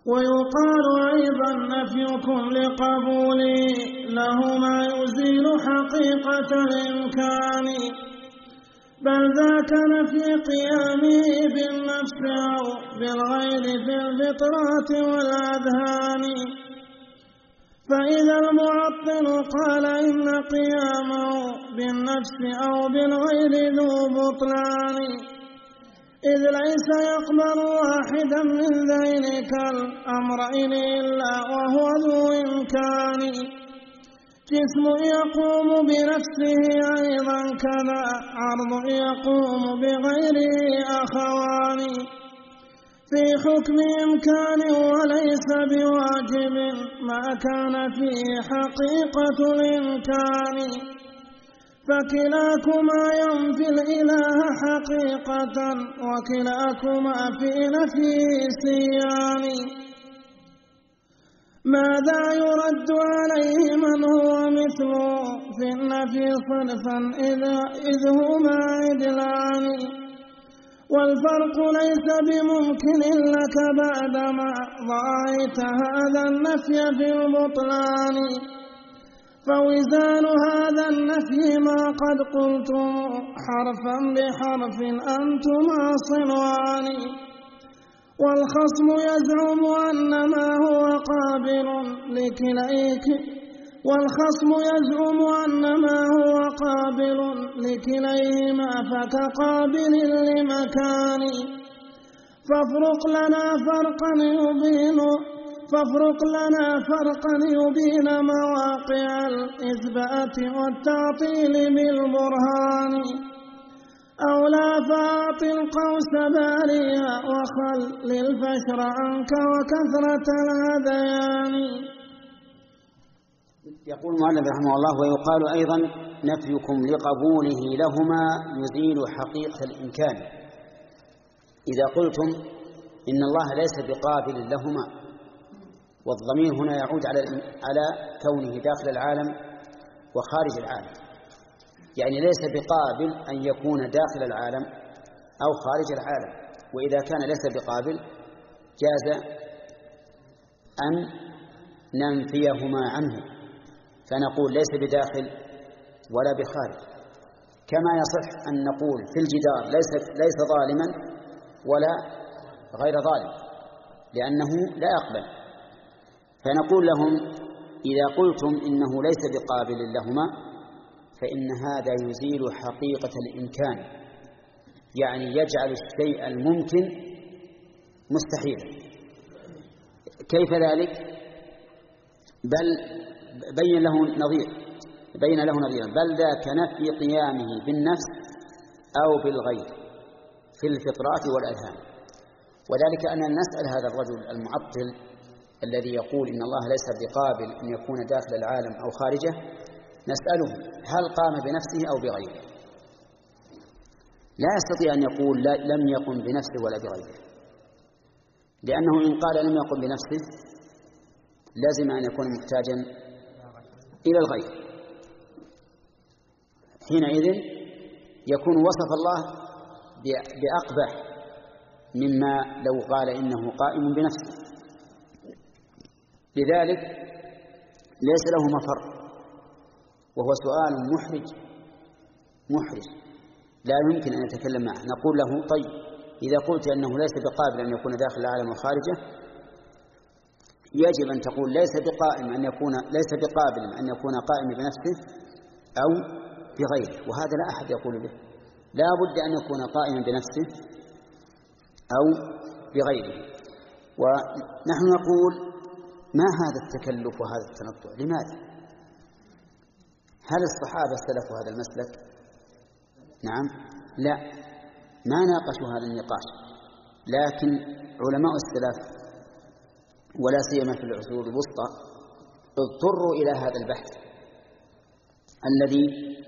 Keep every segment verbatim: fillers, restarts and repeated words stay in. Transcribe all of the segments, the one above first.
ويقال أيضا نفيكم لقبولي لهما يزيل حقيقة الإمكان، بل ذاك نفي قيامه بالنفس أو بالغير في الفطرات والأذهان. فإذا المعطل قال إن قيامه بالنفس أو بالغير ذو بطلان، إذ ليس يقبل واحدا من ذلك الأمرين إلا وهو ذو إمكان. جسم يقوم بنفسه أيضا كذا عرض يقوم بغيره أخوان، في حكم إمكان وليس بواجب ما كان فيه حقيقة الإمكان. فكلاكما ينفي الإله حقيقة وكلاكما في نفيه سيان. ماذا يرد عليه من هو مثله في النفي صرفا إذ هما عدلان، والفرق ليس بممكن لك بعدما ضاعيت هذا النفي في البطلان. فوزان هذا النفي ما قد قلتم حرفا بحرف أنتما صنوان، والخصم يزعم أن ما هو قابل لكليك والخصم يزعم أن ما هو قابل لكليهما فكقابل لمكان. فافرق لنا فرقا يبين فافرق لنا فرقا يبين مواقع الإثبات والتعطيل بالبرهان، أو لا فاعط القوس باريا وخل الفشر عنك وكثرة الهذيان. يقول المؤلف رحمه الله: ويقال أيضا نفيكم لقبوله لهما يزيل حقيقة الإمكان. إذا قلتم إن الله ليس بقابل لهما، والضمير هنا يعود على على كونه داخل العالم وخارج العالم، يعني ليس بقابل أن يكون داخل العالم أو خارج العالم. وإذا كان ليس بقابل جاز أن ننفيهما عنه، فنقول ليس بداخل ولا بخارج، كما يصح أن نقول في الجدار ليس ليس ظالما ولا غير ظالم، لأنه لا يقبل. فنقول لهم: إذا قلتم إنه ليس بقابل لهما فإن هذا يزيل حقيقة الإمكان، يعني يجعل الشيء الممكن مستحيلا. كيف ذلك؟ بل بين له نظير بين له نظيرا بل ذاك نفي قيامه بالنفس أو بالغير في الفطرات والأذهان. وذلك أننا نسأل هذا الرجل المعطل الذي يقول إن الله ليس بقابل أن يكون داخل العالم أو خارجه، نسأله: هل قام بنفسه أو بغيره؟ لا يستطيع أن يقول لا لم يقم بنفسه ولا بغيره، لأنه إن قال لم يقم بنفسه لازم أن يكون محتاجا إلى الغير. حينئذ يكون وصف الله بأقبح مما لو قال إنه قائم بنفسه. لذلك ليس له مفر، وهو سؤال محرج محرج لا يمكن أن يتكلم معه. نقول له: طيب، إذا قلت أنه ليس بقابل أن يكون داخل العالم وخارجه، يجب أن تقول ليس بقائم أن يكون ليس بقابل أن يكون قائم بنفسه أو بغيره، وهذا لا أحد يقول به. لا بد أن يكون قائما بنفسه أو بغيره. ونحن نقول: ما هذا التكلف وهذا التنطع؟ لماذا؟ هل الصحابة سلكوا هذا المسلك؟ نعم، لا، ما ناقشوا هذا النقاش. لكن علماء السلف ولا سيما في العصور الوسطى اضطروا إلى هذا البحث الذي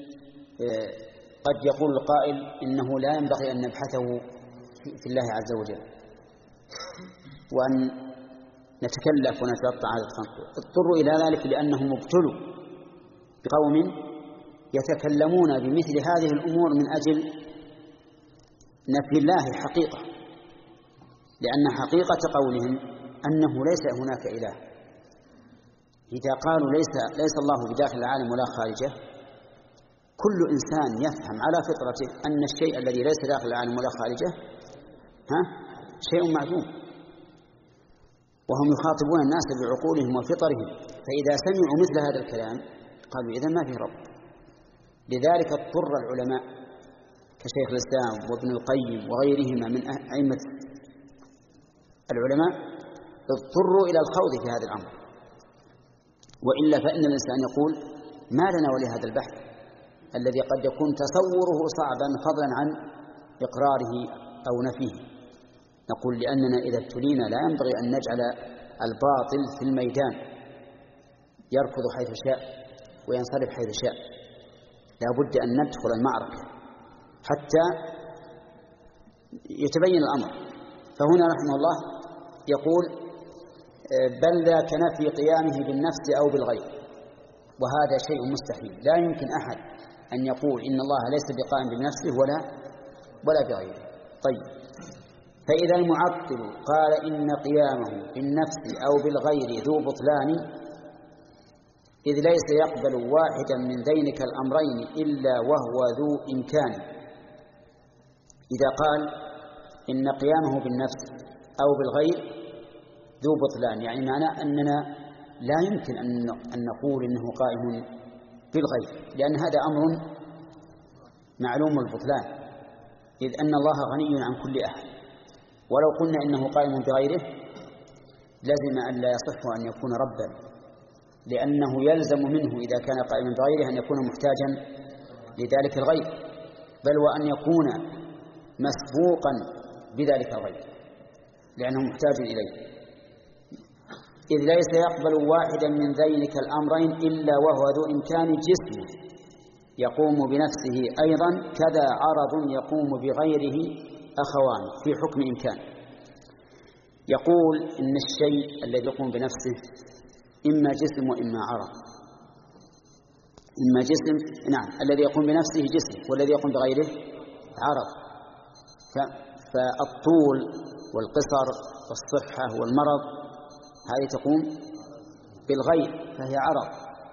قد يقول القائل إنه لا ينبغي أن نبحثه في الله عز وجل وأن نتكلف ونتقطع هذا التنطع. اضطروا إلى ذلك لأنهم ابتلوا بقوم يتكلمون بمثل هذه الأمور من أجل نفي الله حقيقة، لأن حقيقة قولهم أنه ليس هناك إله. إذا قالوا ليس ليس الله بداخل العالم ولا خارجه، كل إنسان يفهم على فطرته أن الشيء الذي ليس داخل العالم ولا خارجه ها شيء معدوم، وهم يخاطبون الناس بعقولهم وفطرهم، فإذا سمعوا مثل هذا الكلام قالوا إذن ما في رب. لذلك اضطر العلماء كشيخ الإسلام وابن القيم وغيرهما من أئمة العلماء اضطروا إلى الخوض في هذا الأمر، وإلا فإن الإنسان يقول ما لنا ولهذا البحث الذي قد يكون تصوره صعبا فضلا عن إقراره أو نفيه. نقول لأننا إذا ابتلينا لا ينبغي أن نجعل الباطل في الميدان يركض حيث شاء وينصرف حيث شاء، لا بد أن ندخل المعركة حتى يتبين الأمر. فهنا رحمه الله يقول بل ذاك نفي قيامه بالنفس أو بالغير، وهذا شيء مستحيل. لا يمكن أحد أن يقول إن الله ليس بقائم بنفسه ولا ولا بغيره. طيب، فإذا المعطل قال إن قيامه بالنفس أو بالغير ذو بطلان، إذ ليس يقبل واحدا من ذينك الأمرين إلا وهو ذو إمكان. إذا قال إن قيامه بالنفس أو بالغير ذو بطلان، يعني معناه أننا لا يمكن أن نقول إنه قائم بالغير، لأن هذا أمر معلوم البطلان، إذ أن الله غني عن كل أحد. ولو قلنا إنه قائم بغيره لازم أن لا يصح أن يكون ربا، لأنه يلزم منه إذا كان قائما بغيره أن يكون محتاجا لذلك الغير، بل وأن يكون مسبوقا بذلك الغير لأنه محتاج إليه. إذ ليس يقبل واحدا من ذينك الأمرين إلا وهو ذو إمكان جسمه يقوم بنفسه أيضا، كذا عرض يقوم بغيره أخوان في حكم إمكان. يقول إن الشيء الذي يقوم بنفسه إما جسم وإما عرض. إما جسم، نعم، الذي يقوم بنفسه جسم، والذي يقوم بغيره عرض. فالطول والقصر والصحة والمرض هذه تقوم بالغير فهي عرض،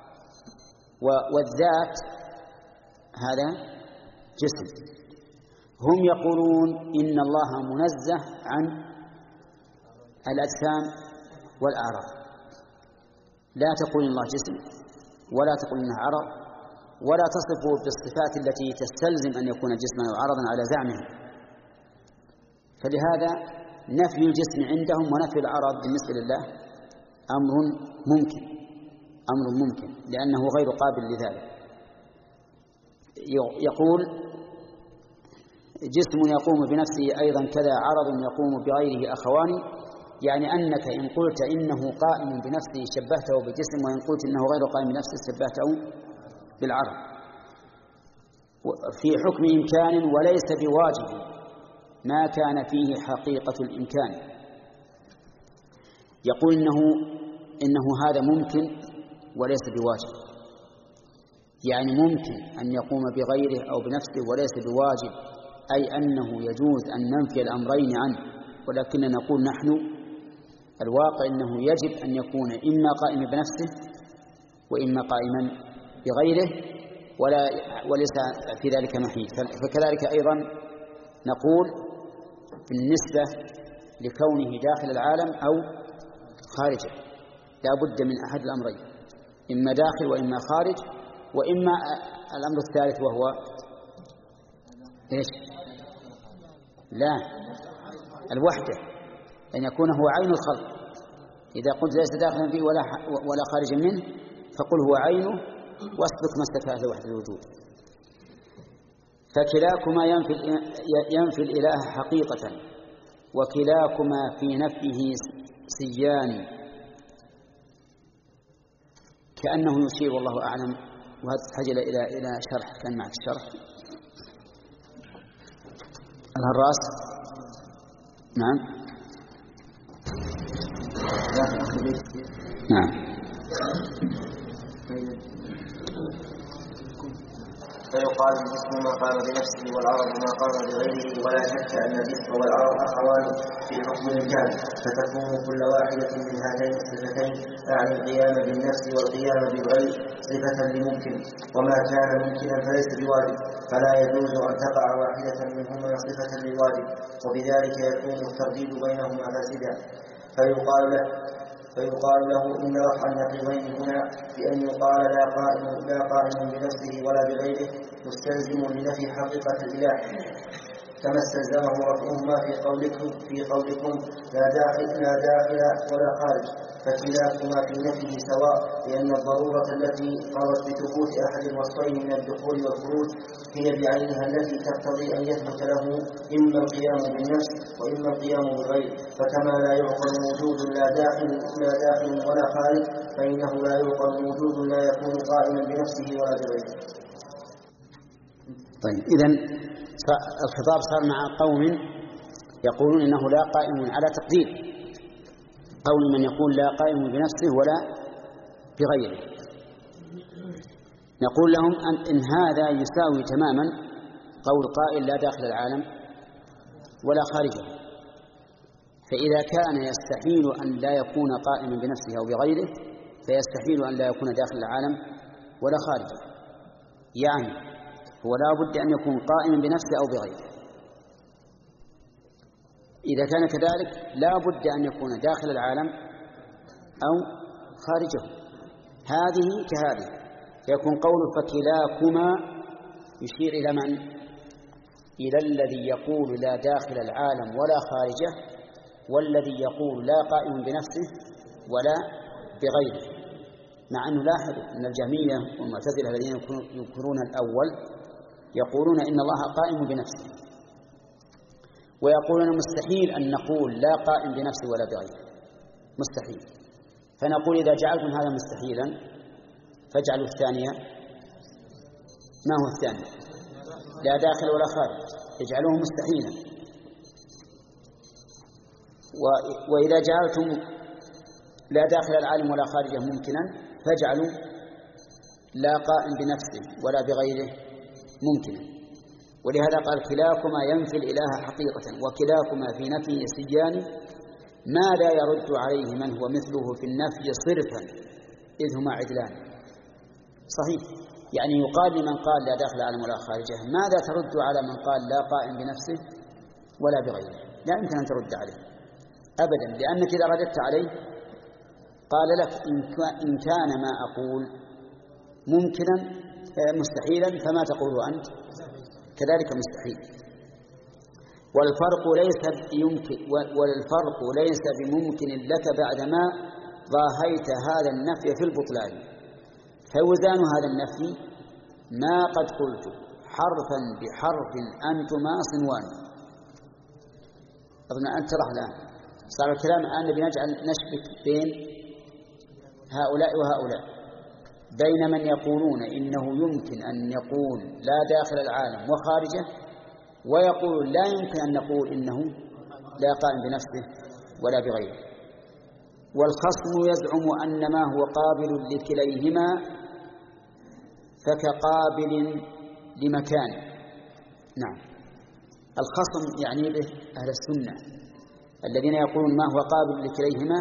والذات هذا جسم. هم يقولون إن الله منزه عن الأجسام والأعراض، لا تقول إن الله جسم ولا تقول إنه عرض، ولا تصفه بالصفات التي تستلزم أن يكون جسما أو عرضا على زعمهم. فلهذا نفي الجسم عندهم ونفي العرض بالنسبة لله أمر ممكن أمر ممكن لأنه غير قابل لذلك. يقول جسم يقوم بنفسه أيضا كذا عرض يقوم بغيره أخوان، يعني أنك إن قلت إنه قائم بنفسه شبهته بجسم، وإن قلت إنه غير قائم بنفسه شبهته بالعرض في حكم إمكان وليس بواجب ما كان فيه حقيقة الإمكان. يقول إنه إنه هذا ممكن وليس بواجب، يعني ممكن أن يقوم بغيره أو بنفسه وليس بواجب، أي أنه يجوز أن ننفي الأمرين عنه، ولكننا نقول نحن الواقع أنه يجب أن يكون إما قائما بنفسه وإما قائما بغيره، ولا وليس في ذلك محيد. فكذلك أيضا نقول بالنسبة لكونه داخل العالم أو خارجه لا بد من أحد الأمرين، إما داخل وإما خارج، وإما الأمر الثالث وهو إيش؟ لا، الوحدة، أن يكون هو عين الخلق. إذا قلت ليس داخلا فيه ولا ولا خارجا منه فقل هو عينه واسلك ما استفاء لوحدة الوجود. فكلاكما ينفي ينفي الإله حقيقة، وكلاكما في نفيه سيان، كأنه يشير والله أعلم. وهذا تحتاج إلى إلى شرح، كان معك الشرح الهراس. نعم نعم فيقال الجسم ما قام بنفسه والعرض ما قام بغيره، ولا شك أن الجسم والعرض أخوان في حكم الإمكان، فتكون كل واحدة من هاتين الصفتين أعني القيام بالنفس والقيام بالغير صفة لممكن، وما كان ممكنا فليس بواجب، فلا يجوز أن تقع واحدة منهما صفة للواجب، وبذلك يكون الترديد بينهما فاسدا. فيقال له فيقال له إن رفع النقيضين هنا بأن يقال لا قائم لا قائم بنفسه ولا بغيره مستلزم لنفي حقيقة الإله، كما استلزمه رفعهما في قولكم في قولكم لا داخل لا داخل ولا خارج، فكلاكما في نفيه سواء، لأن الضرورة التي قضت بثبوت أحد الوصفين من الدخول والخروج هي بعينها التي تقتضي أن يثبت له إما القيام بالنفس وإما القيام بالغير، فكما لا يعقل وجود لا داخل لا داخل ولا خارج، فإنه لا يعقل وجود لا يكون قائما بنفسه ولا بغيره. طيب، إذن الخطاب صار مع قوم يقولون إنه لا قائم على تقدير، قول من يقول لا قائم بنفسه ولا بغيره. نقول لهم أن إن هذا يساوي تماما قول قائل لا داخل العالم ولا خارجه، فإذا كان يستحيل أن لا يكون قائما بنفسه أو بغيره فيستحيل أن لا يكون داخل العالم ولا خارجه، يعني هو لا بد أن يكون قائما بنفسه أو بغيره. إذا كان كذلك لا بد أن يكون داخل العالم أو خارجه، هذه كهذه، فيكون قول فكلاكما يشير إلى من؟ إلى الذي يقول لا داخل العالم ولا خارجه، والذي يقول لا قائم بنفسه ولا بغيره. مع أنه لاحظوا أن الجهمية والمعتزلة الذين ينكرون الأول يقولون إن الله قائم بنفسه، ويقولون مستحيل أن نقول لا قائم بنفسه ولا بغيره، مستحيل. فنقول إذا جعلتم هذا مستحيلا فاجعلوا الثانية، ما هو الثاني؟ لا داخل ولا خارج، اجعلوه مستحيلا. وإذا جعلتم لا داخل العالم ولا خارجه ممكنا فاجعلوا لا قائم بنفسه ولا بغيره ممكنا. ولهذا قال كلاكما ينفي الإله حقيقة وكلاكما في نفيه سيان، ما لا يرد عليه من هو مثله في النفي صرفا إذ هما عدلان. صحيح، يعني يقال لمن قال لا داخل العالم ولا خارجه ماذا ترد على من قال لا قائم بنفسه ولا بغيره؟ لا يمكن أن ترد عليه أبدا، لأنك إذا رددت عليه قال لك إن كان ما أقول ممكنا مستحيلا فما تقول أنت كذلك مستحيل. والفرق ليس يمكن والفرق ليس بممكن لك بعدما ضاهيت هذا النفي في البطلان، فوزان هذا النفي ما قد قلت حرفا بحرف أنتما صنوان. أظن أن ترى الآن صار الكلام الآن بنجعل نشبك بين هؤلاء وهؤلاء، بين من يقولون إنه يمكن أن يقول لا داخل العالم وخارجه، ويقول لا يمكن أن نقول إنه لا قائم بنفسه ولا بغيره. والخصم يزعم أن ما هو قابل لكليهما فكقابل لمكان. نعم، الخصم يعني به أهل السنة الذين يقولون ما هو قابل لكليهما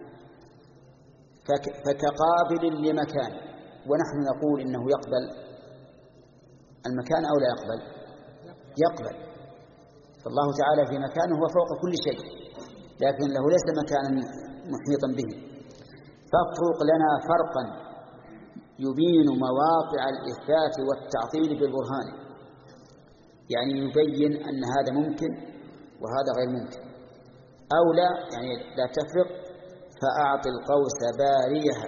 فكقابل لمكان، ونحن نقول إنه يقبل المكان أو لا يقبل؟ يقبل. فالله تعالى في مكانه هو فوق كل شيء، لكن له ليس مكانا محيطا به. فافرق لنا فرقا يبين مواقع الإثبات والتعطيل بالبرهان، يعني يبين أن هذا ممكن وهذا غير ممكن، أو لا يعني لا تفرق. فأعطي القوس باريها،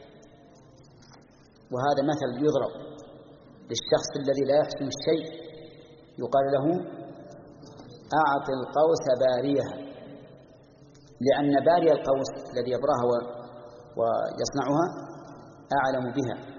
وهذا مثل يضرب للشخص الذي لا يحسن الشيء، يقال له أعطي القوس باريها، لأن باري القوس الذي يبراها ويصنعها أعلم بها.